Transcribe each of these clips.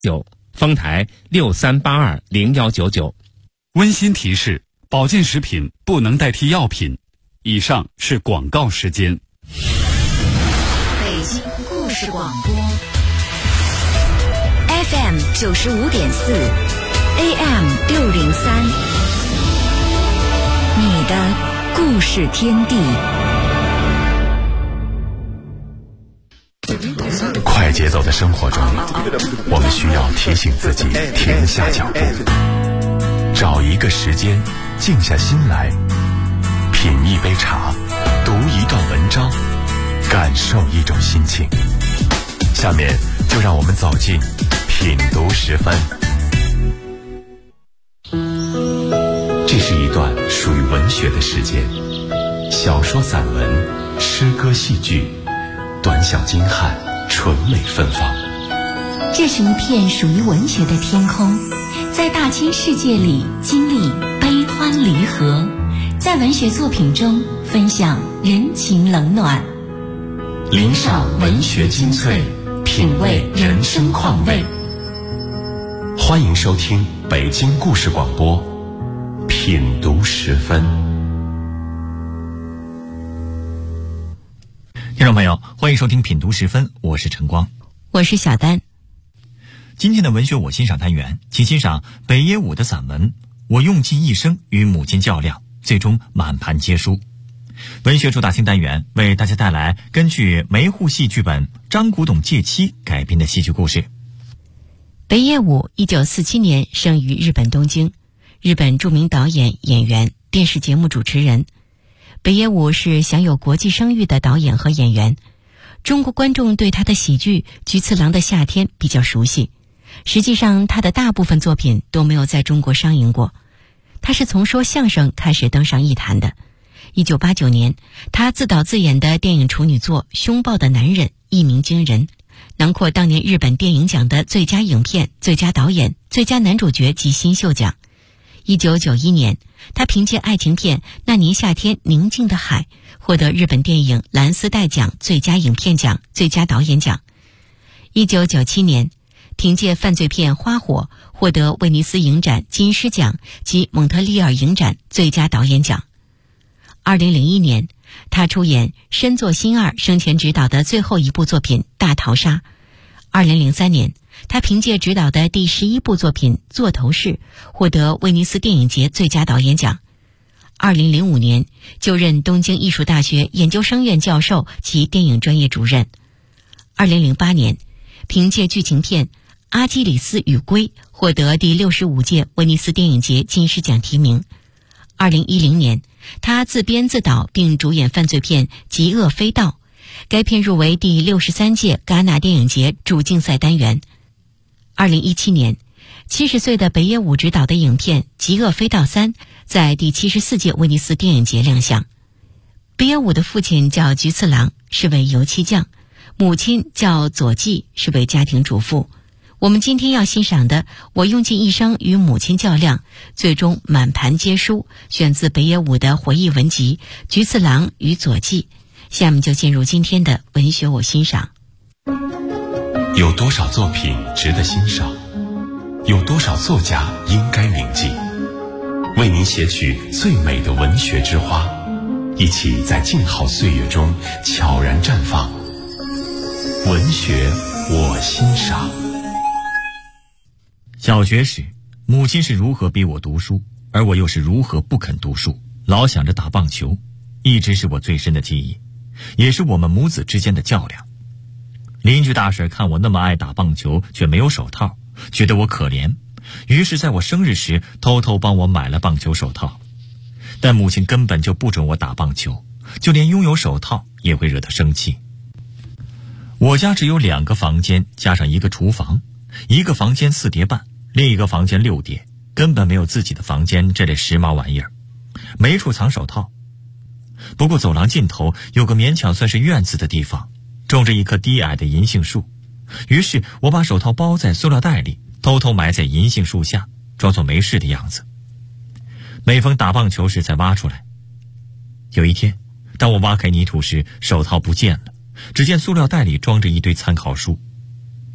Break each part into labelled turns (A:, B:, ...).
A: 9丰台63820199。
B: 温馨提示：保健食品不能代替药品。以上是广告时间。
C: 北京故事广播 FM 95.4 AM 603，你的故事天地。
D: 快节奏的生活中，我们需要提醒自己停下脚步，找一个时间静下心来，品一杯茶，读一段文章，感受一种心情。下面就让我们走进品读10分。这是一段属于文学的时间，小说、散文、诗歌、戏剧，短小精悍，纯美芬芳。
C: 这是一片属于文学的天空，在大千世界里经历悲欢离合，在文学作品中分享人情冷暖，
D: 聆赏文学精粹，品味人生况味。欢迎收听北京故事广播品读10分。
E: 听众朋友，欢迎收听品读10分，我是陈光，
C: 我是小丹。
E: 今天的文学我欣赏单元，请欣赏北野武的散文《我用尽一生与母亲较量，最终满盘皆输》。文学主打新单元为大家带来根据梅户戏剧本《张古董借妻》改编的戏剧故事。
C: 北野武1947年生于日本东京，日本著名导演、演员、电视节目主持人。北野武是享有国际声誉的导演和演员。中国观众对他的喜剧《菊次郎的夏天》比较熟悉，实际上他的大部分作品都没有在中国上映过。他是从说相声开始登上艺坛的。1989年，他自导自演的电影处女作《凶暴的男人》一鸣惊人，囊括当年日本电影奖的最佳影片、最佳导演、最佳男主角及新秀奖。1991年，他凭借爱情片《那年夏天宁静的海》获得日本电影蓝丝带奖最佳影片奖、最佳导演奖。1997年，凭借犯罪片《花火》获得威尼斯影展金狮奖及蒙特利尔影展最佳导演奖。2001年，他出演深作新二生前执导的最后一部作品《大逃杀》。2003年，他凭借执导的第11部作品《座头市》获得威尼斯电影节最佳导演奖。2005年，就任东京艺术大学研究生院教授及电影专业主任。2008年，凭借剧情片《阿基里斯与龟》获得第65届威尼斯电影节金狮奖提名。2010年，他自编自导并主演犯罪片《极恶飞盗》，该片入围第63届戛纳电影节主竞赛单元。2017年，70岁的北野武执导的影片《极恶飞盗3》在第74届威尼斯电影节亮相。北野武的父亲叫菊次郎，是位油漆匠，母亲叫佐纪，是位家庭主妇。我们今天要欣赏的《我用尽一生与母亲较量，最终满盘皆输》，选自北野武的回忆文集《菊次郎与佐纪》。下面就进入今天的文学我欣赏。
D: 有多少作品值得欣赏？有多少作家应该铭记？为您写取最美的文学之花，一起在静好岁月中悄然绽放。文学我欣赏。
E: 小学时，母亲是如何逼我读书，而我又是如何不肯读书，老想着打棒球，一直是我最深的记忆，也是我们母子之间的较量。邻居大婶看我那么爱打棒球却没有手套，觉得我可怜，于是在我生日时偷偷帮我买了棒球手套。但母亲根本就不准我打棒球，就连拥有手套也会惹她生气。我家只有2个房间加上一个厨房，一个房间4叠半，另一个房间6叠，根本没有自己的房间这类时髦玩意儿，没处藏手套。不过走廊尽头有个勉强算是院子的地方，种着一棵低矮的银杏树，于是我把手套包在塑料袋里，偷偷埋在银杏树下，装作没事的样子。每逢打棒球时才挖出来。有一天，当我挖开泥土时，手套不见了，只见塑料袋里装着一堆参考书。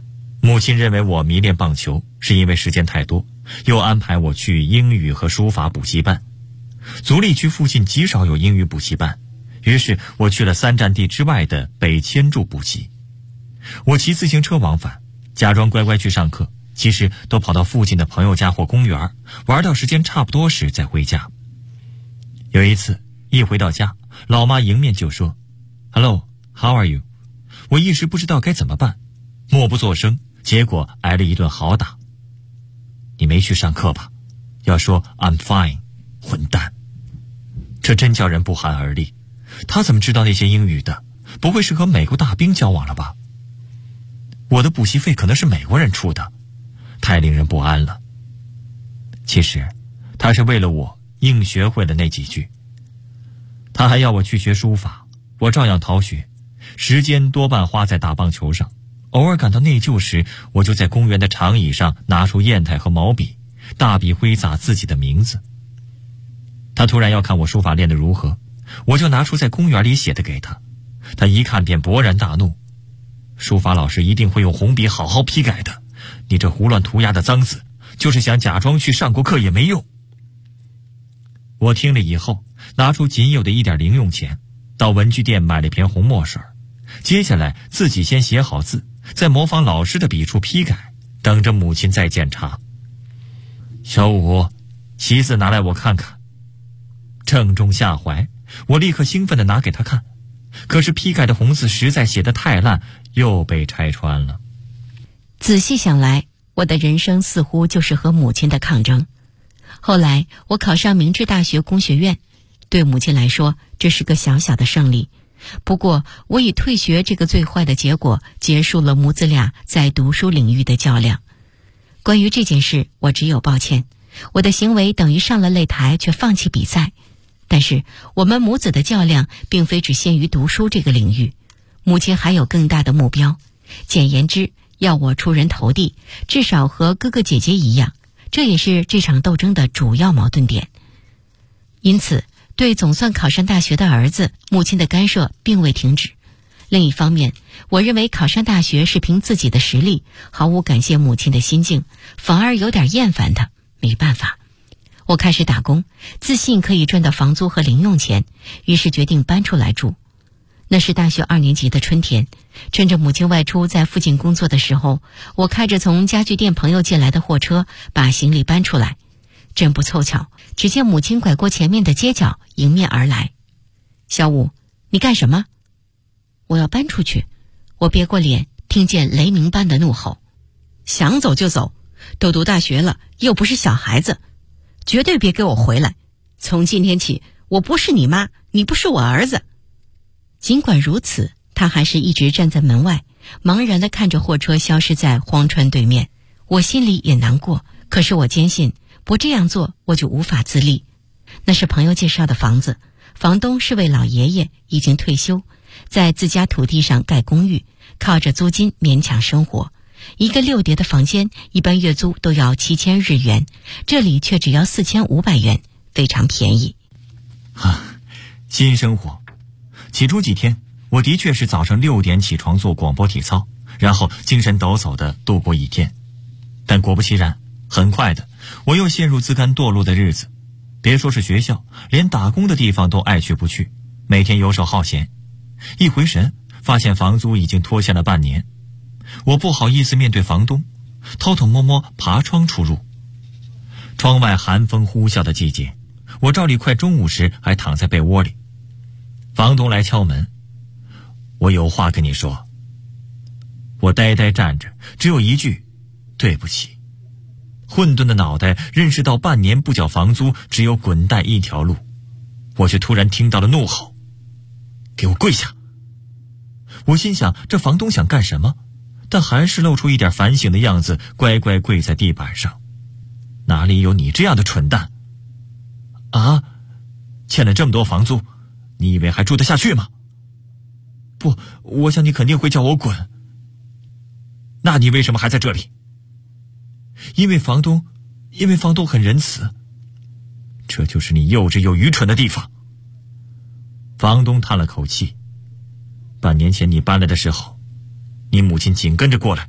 E: 母亲认为我迷恋棒球是因为时间太多，又安排我去英语和书法补习班。足力区附近极少有英语补习班，于是我去了3站地之外的北千住补习。我骑自行车往返，假装乖乖去上课，其实都跑到附近的朋友家或公园，玩到时间差不多时再回家。有一次一回到家，老妈迎面就说 Hello, how are you？ 我一时不知道该怎么办，默不作声，结果挨了一顿好打。你没去上课吧？要说 I'm fine， 混蛋。这真叫人不寒而栗。他怎么知道那些英语的？不会是和美国大兵交往了吧？我的补习费可能是美国人出的，太令人不安了。其实他是为了我硬学会了那几句。他还要我去学书法，我照样逃学，时间多半花在打棒球上。偶尔感到内疚时，我就在公园的长椅上拿出砚台和毛笔，大笔挥洒自己的名字。他突然要看我书法练得如何，我就拿出在公园里写的给他。他一看便勃然大怒，书法老师一定会用红笔好好批改的，你这胡乱涂鸦的脏字，就是想假装去上过课也没用。我听了以后，拿出仅有的一点零用钱，到文具店买了瓶红墨水，接下来自己先写好字，再模仿老师的笔触批改，等着母亲再检查。小五，习字拿来我看看。正中下怀，我立刻兴奋地拿给他看，可是批改的红字实在写得太烂，又被拆穿了。
C: 仔细想来，我的人生似乎就是和母亲的抗争。后来我考上明治大学工学院，对母亲来说这是个小小的胜利。不过我以退学这个最坏的结果结束了母子俩在读书领域的较量。关于这件事，我只有抱歉，我的行为等于上了擂台却放弃比赛。但是我们母子的较量并非只限于读书这个领域，母亲还有更大的目标，简言之，要我出人头地，至少和哥哥姐姐一样，这也是这场斗争的主要矛盾点。因此对总算考上大学的儿子，母亲的干涉并未停止。另一方面，我认为考上大学是凭自己的实力，毫无感谢母亲的心境，反而有点厌烦他。没办法，我开始打工，自信可以赚到房租和零用钱，于是决定搬出来住。那是大学2年级的春天，趁着母亲外出在附近工作的时候，我开着从家具店朋友借来的货车，把行李搬出来。真不凑巧，只见母亲拐过前面的街角，迎面而来。小五，你干什么？我要搬出去。我别过脸，听见雷鸣般的怒吼。想走就走，都读大学了，又不是小孩子，绝对别给我回来。从今天起，我不是你妈，你不是我儿子。尽管如此，他还是一直站在门外，茫然地看着货车消失在荒川对面。我心里也难过，可是我坚信不这样做我就无法自立。那是朋友介绍的房子，房东是位老爷爷，已经退休，在自家土地上盖公寓，靠着租金勉强生活。一个6叠的房间，一般月租都要7000日元，这里却只要4500元，非常便宜。
E: 新生活。起初几天，我的确是早上6点起床做广播体操，然后精神抖擞地度过一天。但果不其然，很快的，我又陷入自甘堕落的日子。别说是学校，连打工的地方都爱去不去，每天游手好闲。一回神，发现房租已经拖欠了半年。我不好意思面对房东，偷偷摸摸爬窗出入。窗外寒风呼啸的季节，我照例快中午时还躺在被窝里。房东来敲门，我有话跟你说。我呆呆站着，只有一句，对不起。混沌的脑袋认识到半年不缴房租，只有滚蛋一条路。我却突然听到了怒吼，给我跪下！我心想这房东想干什么，但还是露出一点反省的样子，乖乖跪在地板上。哪里有你这样的蠢蛋啊？欠了这么多房租，你以为还住得下去吗？不，我想你肯定会叫我滚。那你为什么还在这里？因为房东很仁慈。这就是你幼稚又愚蠢的地方。房东叹了口气，半年前你搬来的时候，你母亲紧跟着过来，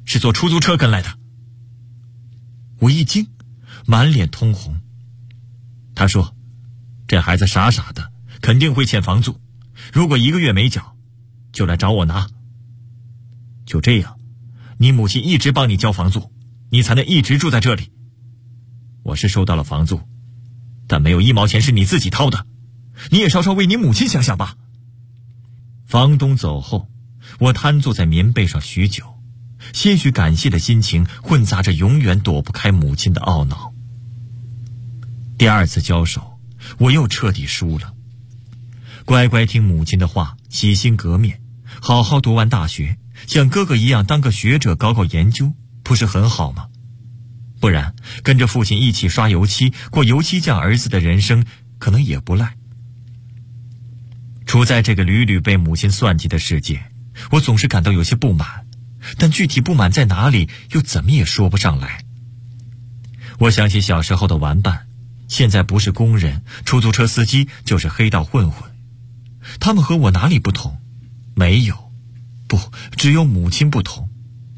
E: 是坐出租车跟来的。我一惊，满脸通红。他说，这孩子傻傻的，肯定会欠房租，如果1个月没缴，就来找我拿。就这样，你母亲一直帮你交房租，你才能一直住在这里。我是收到了房租，但没有1毛钱是你自己掏的，你也稍稍为你母亲想想吧。房东走后，我瘫坐在棉被上许久，些许感谢的心情混杂着永远躲不开母亲的懊恼。第2次交手，我又彻底输了。乖乖听母亲的话，洗心革面，好好读完大学，像哥哥一样当个学者搞搞研究，不是很好吗？不然跟着父亲一起刷油漆，过油漆匠儿子的人生，可能也不赖。处在这个屡屡被母亲算计的世界，我总是感到有些不满，但具体不满在哪里，又怎么也说不上来。我想起小时候的玩伴，现在不是工人、出租车司机，就是黑道混混。他们和我哪里不同？没有，不，只有母亲不同。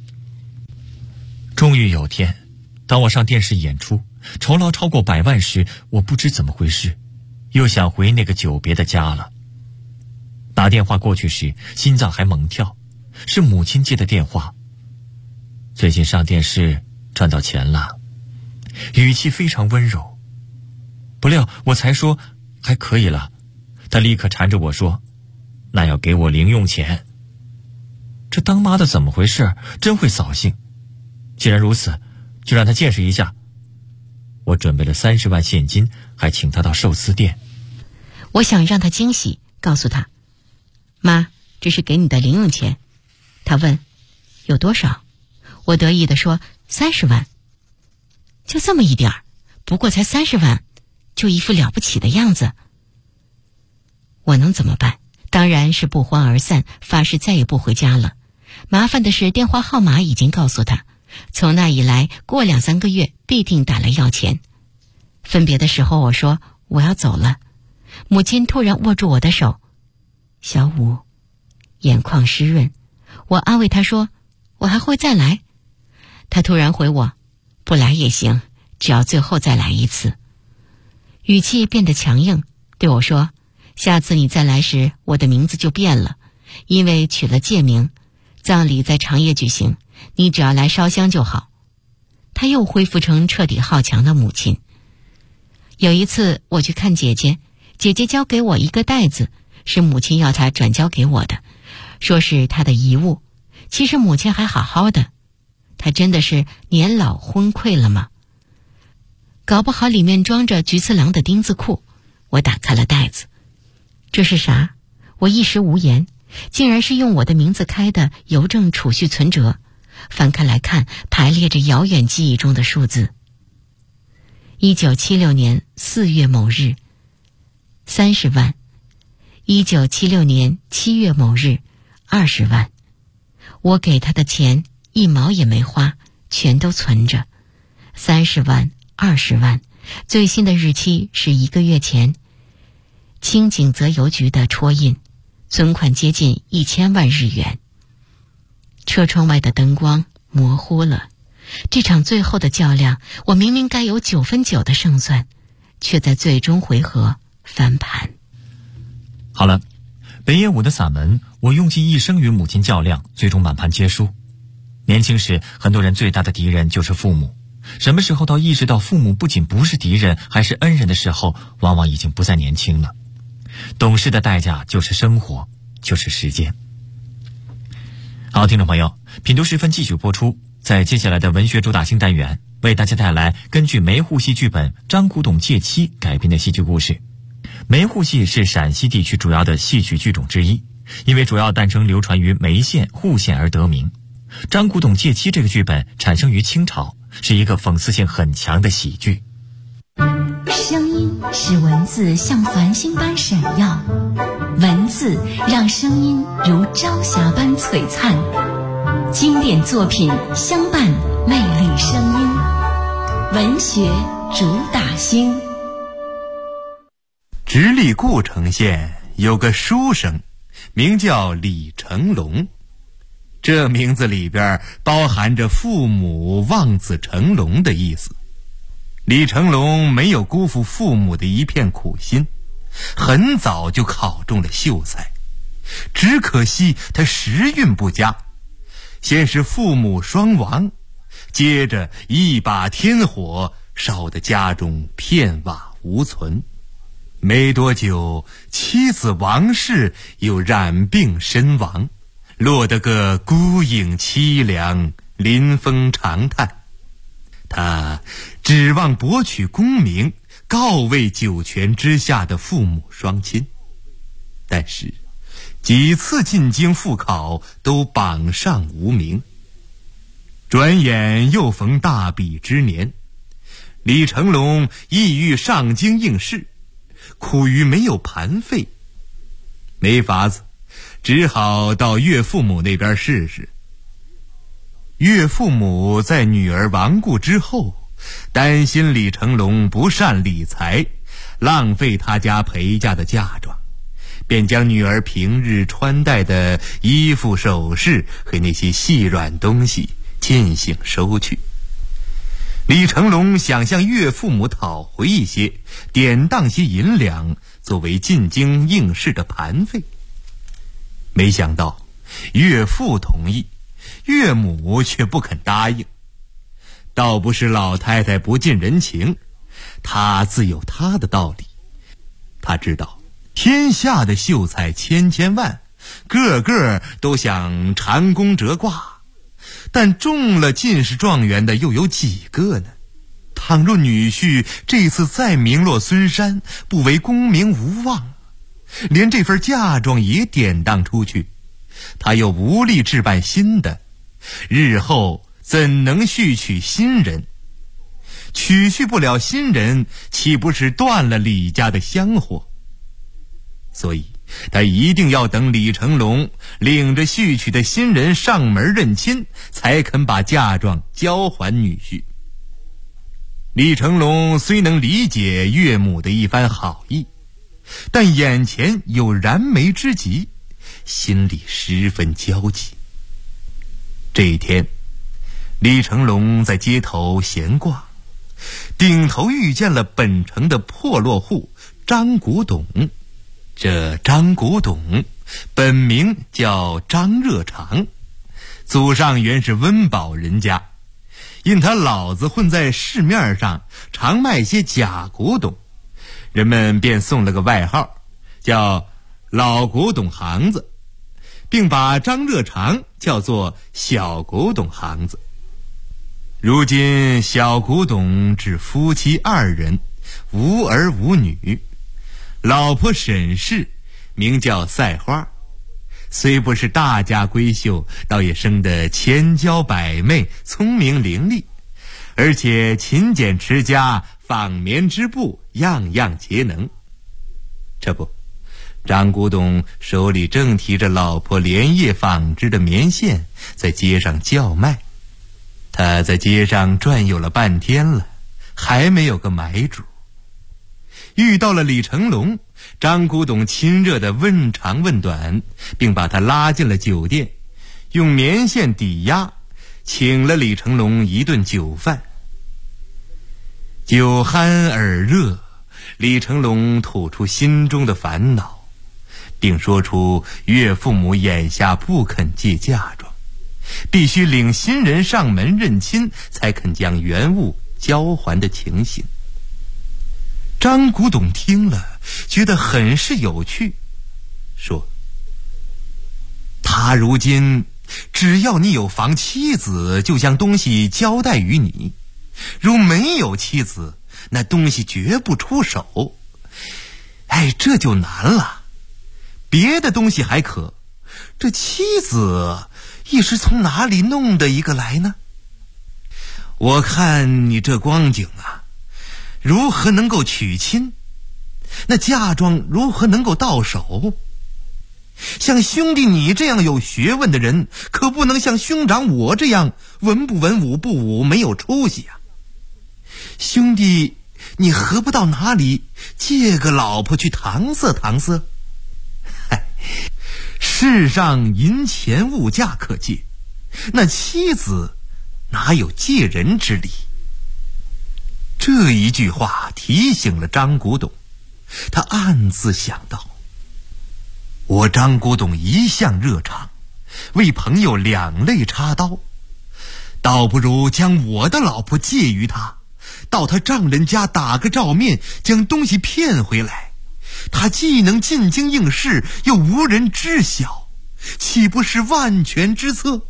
E: 终于有天，当我上电视演出，酬劳超过100万时，我不知怎么回事，又想回那个久别的家了。打电话过去时，心脏还猛跳，是母亲接的电话。最近上电视赚到钱了，语气非常温柔。不料我才说还可以了，他立刻缠着我说，那要给我零用钱。这当妈的怎么回事？真会扫兴。既然如此，就让他见识一下。我准备了30万现金，还请他到寿司店。
C: 我想让他惊喜，告诉他，妈，这是给你的零用钱。他问，有多少？我得意地说，30万。就这么一点儿，不过才30万，就一副了不起的样子。我能怎么办？当然是不欢而散，发誓再也不回家了。麻烦的是电话号码已经告诉他，从那以来，过2-3个月必定打来要钱。分别的时候我说我要走了，母亲突然握住我的手，小武，眼眶湿润。我安慰他说，我还会再来。他突然回我，不来也行，只要最后再来一次。语气变得强硬，对我说，下次你再来时，我的名字就变了，因为取了借名，葬礼在长夜举行，你只要来烧香就好。他又恢复成彻底好强的母亲。有一次我去看姐姐，姐姐交给我一个袋子，是母亲要她转交给我的，说是她的遗物。其实母亲还好好的，她真的是年老昏聩了吗？搞不好里面装着菊次郎的丁字裤。我打开了袋子，这是啥？我一时无言，竟然是用我的名字开的邮政储蓄存折。翻开来看，排列着遥远记忆中的数字。1976年4月某日，30万。1976年7月某日，20万。我给他的钱1毛也没花，全都存着。30万、20万，最新的日期是1个月前。清景泽邮局的戳印，存款接近1000万日元。车窗外的灯光模糊了，这场最后的较量，我明明该有9分9的胜算，却在最终回合翻盘。
E: 好了，北野武的散文《我用尽一生与母亲较量》最终满盘皆输。年轻时，很多人最大的敌人就是父母。什么时候到意识到父母不仅不是敌人，还是恩人的时候，往往已经不再年轻了。懂事的代价就是生活，就是时间。好，听众朋友，品读10分继续播出。在接下来的文学主打新单元，为大家带来根据梅户戏剧本《张古董借妻》改编的戏剧故事。梅户戏是陕西地区主要的戏曲剧种之一，因为主要诞生流传于梅县、户县而得名。张古董借妻这个剧本产生于清朝，是一个讽刺性很强的喜剧。
A: 声音使文字像繁星般闪耀，文字让声音如朝霞般璀璨。经典作品相伴，魅力声音，文学主打星。
F: 直隶故城县有个书生，名叫李成龙。 这名字里边包含着父母望子成龙的意思。李成龙没有辜负父母的一片苦心，很早就考中了秀才，只可惜他时运不佳，先是父母双亡，接着一把天火烧得家中片瓦无存。没多久，妻子王氏又染病身亡，落得个孤影凄凉，临风长叹。他指望博取功名，告慰九泉之下的父母双亲，但是几次进京复考都榜上无名。转眼又逢大比之年，李成龙意欲上京应试，苦于没有盘费，没法子，只好到岳父母那边试试。岳父母在女儿亡故之后，担心李成龙不善理财，浪费他家陪嫁的嫁妆，便将女儿平日穿戴的衣服首饰和那些细软东西进行收去。李成龙想向岳父母讨回一些，典当些银两作为进京应试的盘费。没想到岳父同意，岳母却不肯答应。倒不是老太太不近人情，她自有她的道理。她知道天下的秀才千千万，个个都想蟾宫折卦，但中了进士状元的又有几个呢？倘若女婿这次再名落孙山，不为功名无望，连这份嫁妆也典当出去，他又无力置办新的，日后怎能续娶新人？娶续不了新人，岂不是断了李家的香火？所以他一定要等李成龙领着续娶的新人上门认亲，才肯把嫁妆交还女婿。李成龙虽能理解岳母的一番好意，但眼前有燃眉之急，心里十分焦急。这一天，李成龙在街头闲逛，顶头遇见了本城的破落户张古董。这张古董本名叫张热肠，祖上原是温饱人家，因他老子混在市面上，常卖些假古董，人们便送了个外号，叫老古董行子，并把张热肠叫做小古董行子。如今小古董只夫妻2人，无儿无女，老婆沈氏名叫赛花，虽不是大家闺秀，倒也生得千娇百媚，聪明伶俐，而且勤俭持家，纺棉织布，样样皆能。这不，张古董手里正提着老婆连夜纺织的棉线，在街上叫卖。他在街上转悠了半天了，还没有个买主。遇到了李成龙，张古董亲热地问长问短，并把他拉进了酒店，用棉线抵押，请了李成龙一顿酒饭。酒酣耳热，李成龙吐出心中的烦恼，并说出岳父母眼下不肯借嫁妆，必须领新人上门认亲，才肯将原物交还的情形。张古董听了，觉得很是有趣，说：他如今只要你有房妻子，就将东西交代于你；如没有妻子，那东西绝不出手。这就难了。别的东西还可，这妻子一时从哪里弄得一个来呢？我看你这光景啊，如何能够娶亲？那嫁妆如何能够到手？像兄弟你这样有学问的人，可不能像兄长我这样文不文武不武，没有出息啊。兄弟你何不到哪里借个老婆去搪塞搪塞？世上银钱物价可借， 那妻子哪有借人之理？这一句话提醒了张古董，他暗自想到，我张古董一向热肠，为朋友两肋插刀，倒不如将我的老婆借于他，到他丈人家打个照面，将东西骗回来，他既能进京应试，又无人知晓，岂不是万全之策？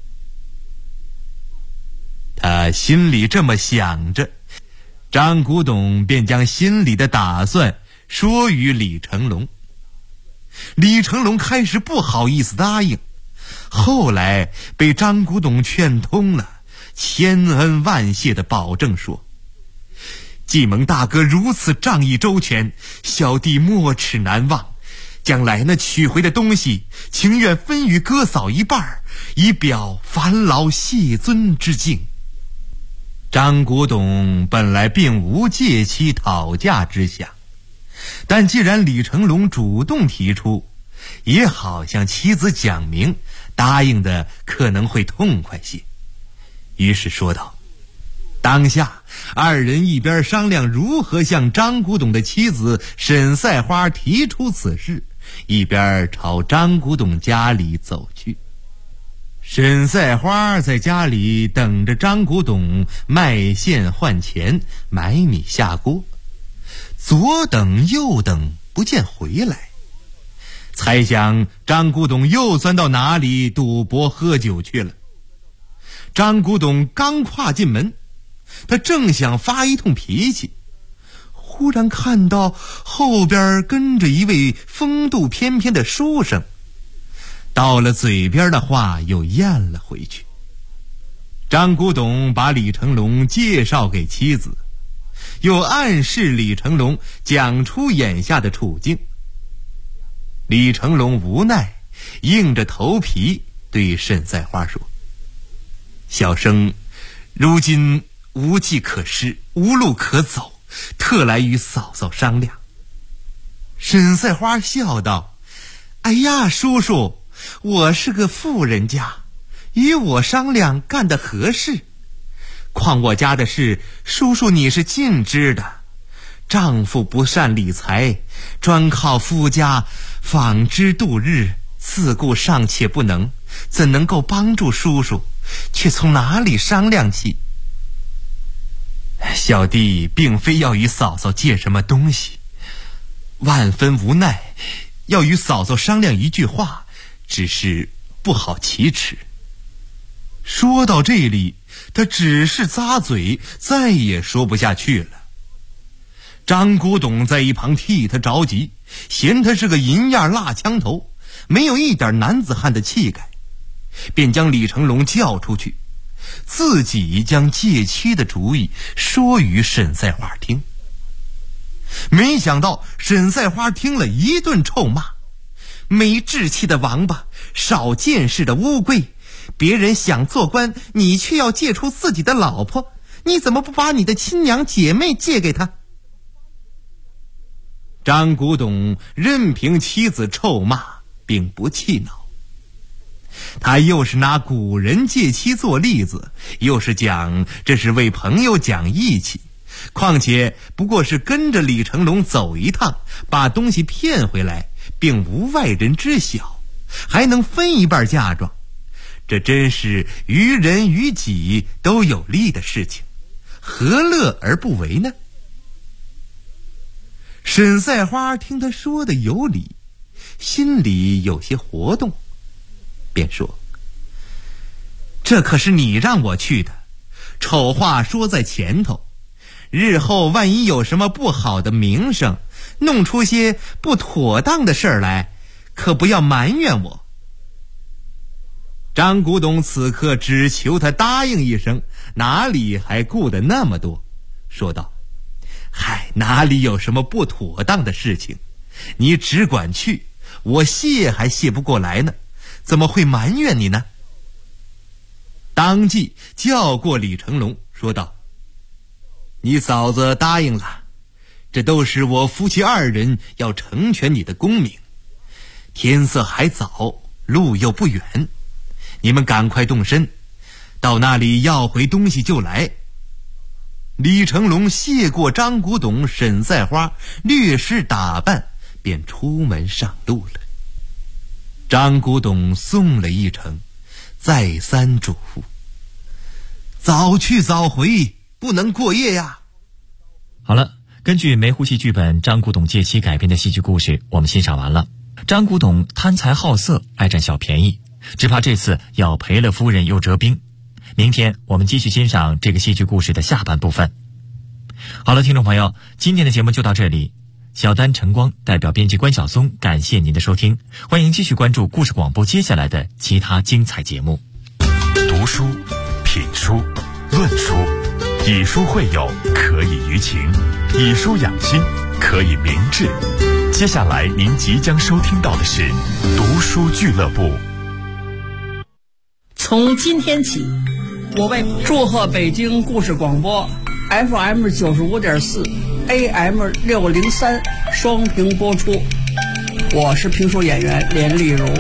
F: 他心里这么想着，张古董便将心里的打算说与李成龙。李成龙开始不好意思答应，后来被张古董劝通了，千恩万谢地保证说，既蒙大哥如此仗义周全，小弟没齿难忘，将来那取回的东西情愿分与哥嫂一半，以表烦劳谢尊之敬。张古董本来并无借妻讨嫁之想，但既然李成龙主动提出，也好向妻子讲明，答应的可能会痛快些。于是说道，当下二人一边商量如何向张古董的妻子沈赛花提出此事，一边朝张古董家里走去。沈赛花在家里等着张古董卖线换钱，买米下锅，左等右等不见回来，猜想张古董又钻到哪里赌博喝酒去了。张古董刚跨进门，他正想发一通脾气，忽然看到后边跟着一位风度翩翩的书生，到了嘴边的话又咽了回去。张古董把李成龙介绍给妻子，又暗示李成龙讲出眼下的处境。李成龙无奈，硬着头皮对沈赛花说，小生如今无计可施，无路可走，特来与嫂嫂商量。沈赛花笑道，哎呀，叔叔，我是个富人家，与我商量干得合适。况我家的事，叔叔你是尽知的。丈夫不善理财，专靠夫家纺织度日，自顾尚且不能，怎能够帮助叔叔？却从哪里商量起？小弟并非要与嫂嫂借什么东西，万分无奈，要与嫂嫂商量一句话，只是不好启齿。说到这里，他只是咂嘴，再也说不下去了。张古董在一旁替他着急，嫌他是个银样蜡枪头，没有一点男子汉的气概，便将李成龙叫出去，自己将借妻的主意说与沈赛花听。没想到沈赛花听了一顿臭骂，没志气的王八，少见识的乌龟，别人想做官，你却要借出自己的老婆，你怎么不把你的亲娘姐妹借给他？张古董任凭妻子臭骂，并不气恼。他又是拿古人借妻做例子，又是讲这是为朋友讲义气，况且不过是跟着李成龙走一趟，把东西骗回来，并无外人知晓，还能分一半嫁妆，这真是于人于己都有利的事情，何乐而不为呢？沈赛花听他说的有理，心里有些活动，便说，这可是你让我去的，丑话说在前头，日后万一有什么不好的名声，弄出些不妥当的事来，可不要埋怨我。张古董此刻只求他答应一声，哪里还顾得那么多，说道，嗨，哪里有什么不妥当的事情，你只管去，我谢还谢不过来呢，怎么会埋怨你呢？当即叫过李成龙，说道，你嫂子答应了，这都是我夫妻二人要成全你的功名，天色还早，路又不远，你们赶快动身， 到那里要回东西就来。李成龙谢过张古董、沈赛花，略施打扮，便出门上路了。张古董送了一程，再三嘱咐：早去早回，不能过夜呀。
E: 好了，根据梅湖戏剧本张古董借妻改编的戏剧故事，我们欣赏完了。张古董贪财好色，爱占小便宜，只怕这次要赔了夫人又折兵。明天我们继续欣赏这个戏剧故事的下半部分。好了，听众朋友，今天的节目就到这里。小丹、晨光代表编辑关晓松，感谢您的收听，欢迎继续关注故事广播接下来的其他精彩节目。
D: 读书、品书、论书，以书会友，可以娱情；以书养心，可以明志。接下来您即将收听到的是读书俱乐部。
G: 从今天起，我为祝贺北京故事广播 FM 95.4 AM 603双屏播出。我是评书演员连丽如。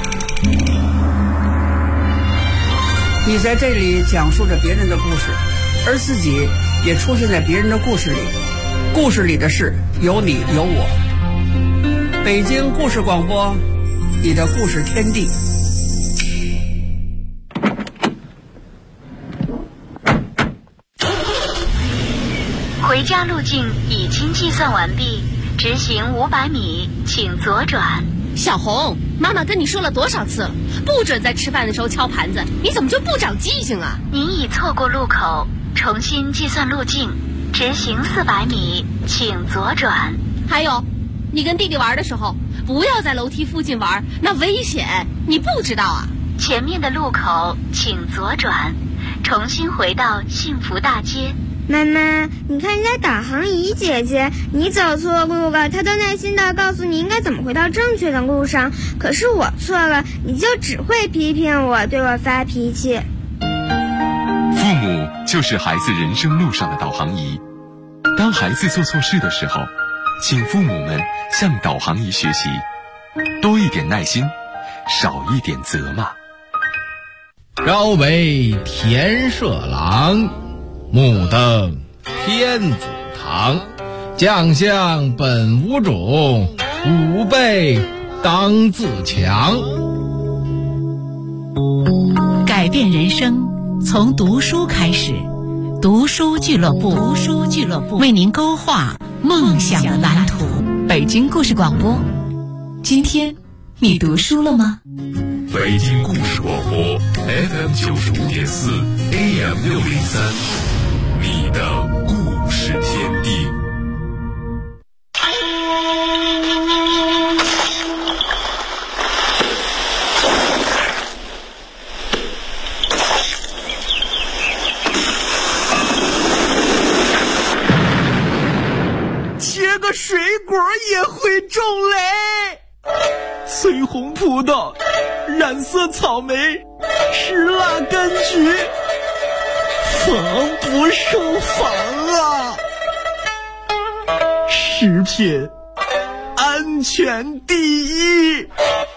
G: 你在这里讲述着别人的故事，而自己也出现在别人的故事里。故事里的事有你有我。北京故事广播，你的故事天地。
A: 回家路径已经计算完毕，直行500米，请左转。
H: 小红，妈妈跟你说了多少次了，不准在吃饭的时候敲盘子，你怎么就不长记性啊？
A: 您已错过路口，重新计算路径，直行400米，请左转。
H: 还有，你跟弟弟玩的时候，不要在楼梯附近玩，那危险，你不知道啊？
A: 前面的路口请左转，重新回到幸福大街。
I: 妈妈，你看人家导航仪姐姐，你走错路了，她都耐心地告诉你应该怎么回到正确的路上。可是我错了，你就只会批评我，对我发脾气。
J: 父母就是孩子人生路上的导航仪。当孩子做错事的时候，请父母们向导航仪学习，多一点耐心，少一点责骂。
K: 朝为田舍郎，目登天子堂。将相本无种，吾辈当自强。
A: 改变人生，从读书开始。读书俱乐部，读书俱乐部为您勾画梦想的蓝图。北京故事广播，今天你读书了吗？
D: 北京故事广播 FM 95.4 AM 603，你的故事天地。
L: 切个水果也会中雷，翠红葡萄，染色草莓，石蜡柑橘，防不胜防啊！食品安全第一。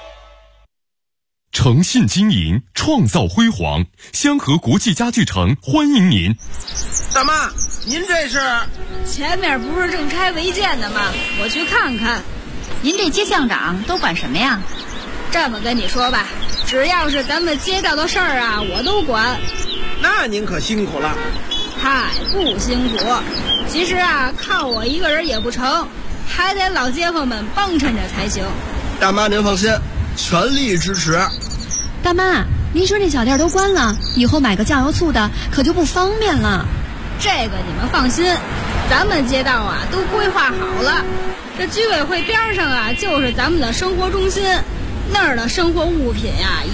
D: 诚信经营，创造辉煌。香河国际家具城欢迎您。
M: 大妈，您这是？
N: 前面不是正开违建的吗？我去看看。
O: 您这街巷长都管什么呀？
N: 这么跟你说吧，只要是咱们街道的事儿啊，我都管。
M: 那您可辛苦了。
N: 嗨，不辛苦。其实啊，靠我一个人也不成，还得老街坊们帮衬着才行。
M: 大妈您放心，全力支持。
O: 大妈，您说这小店都关了，以后买个酱油醋的可就不方便了。
N: 这个你们放心，咱们街道啊都规划好了。这居委会边上啊就是咱们的生活中心，那儿的生活物品啊